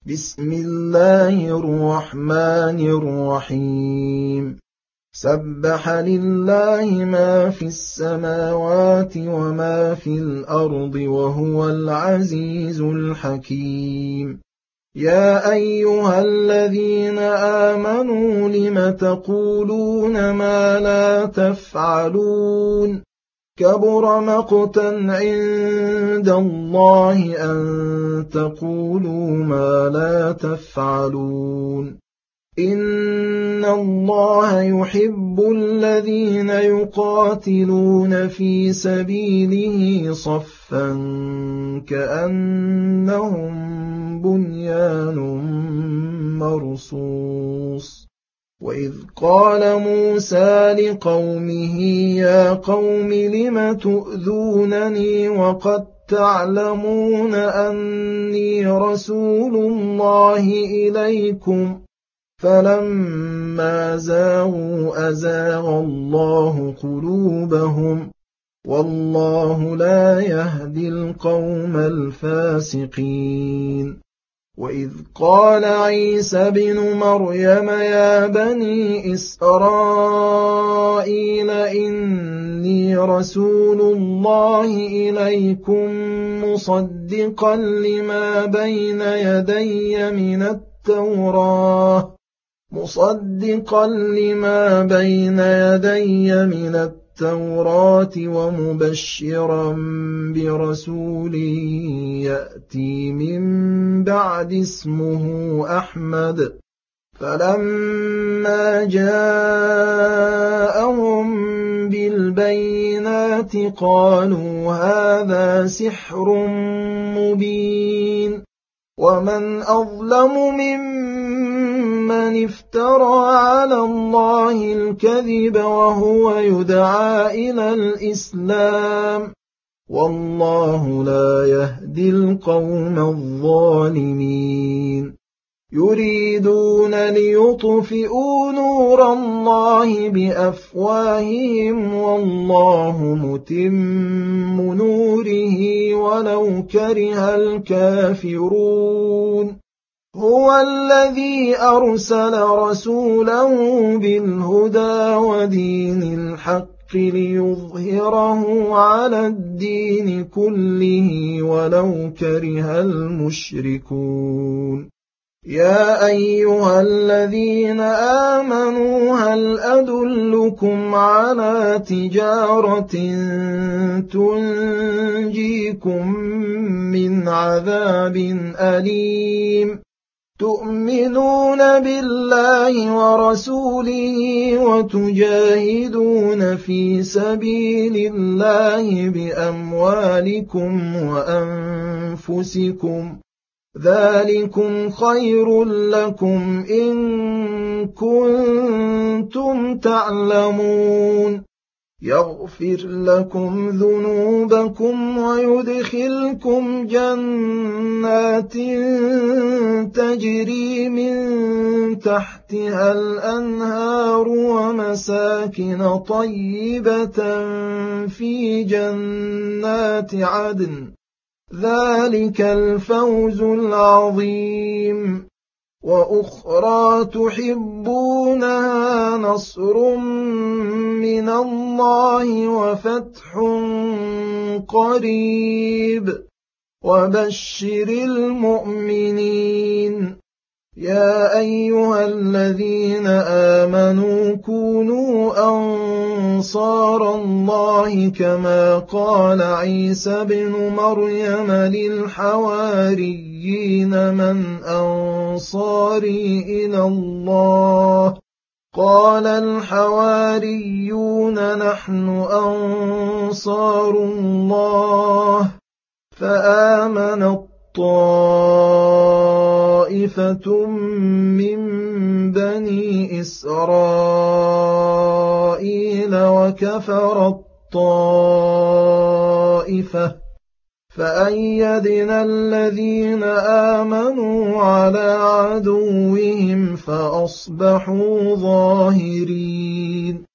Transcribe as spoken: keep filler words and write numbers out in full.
بسم الله الرحمن الرحيم سبح لله ما في السماوات وما في الأرض وهو العزيز الحكيم يا أيها الذين آمنوا لم تقولون ما لا تفعلون كبر مقتا عند الله أن تقولوا ما لا تفعلون إن الله يحب الذين يقاتلون في سبيله صفا كأنهم بنيان مرصوص وإذ قال موسى لقومه يا قوم لم تؤذونني وقد تعلمون أني رسول الله إليكم فلما زاغوا أزاغ الله قلوبهم والله لا يهدي القوم الفاسقين وإذ قال عيسى بن مريم يا بني إسرائيل إني رسول الله إليكم مصدقا لما بين يدي من التوراة مصدقا لما بين يدي من التوراة ومبشرا برسول يأتي من بعد اسمه أحمد فلما جاءهم بالبينات قالوا هذا سحر مبين ومن أظلم ممن افترى على الله الكذب وهو يدعى إلى الإسلام والله لا يهدي القوم الظالمين يريدون ليطفئوا نور الله بأفواههم والله متم نوره ولو كره الكافرون هو الذي أرسل رسوله بالهدى ودين الحق ليظهره على الدين كله ولو كره المشركون يا أيها الذين آمنوا هل أدلكم على تجارة تنجيكم من عذاب أليم تؤمنون بالله ورسوله وتجاهدون في سبيل الله بأموالكم وأنفسكم ذلكم خير لكم إن كنتم تعلمون يغفر لكم ذنوبكم ويدخلكم جنات تجري من تحتها الأنهار ومساكن طيبة في جنات عدن ذلك الفوز العظيم وأخرى تحبونها نصر من الله وفتح قريب وبشر المؤمنين يا أيها الذين آمنوا كونوا أنصار الله كما قال عيسى بن مريم للحواريين من أنصاري إلى الله قال الحواريون نحن أنصار الله فآمن طائفة من بني إسرائيل وكفر الطائفة فأيدنا الذين آمنوا على عدوهم فأصبحوا ظاهرين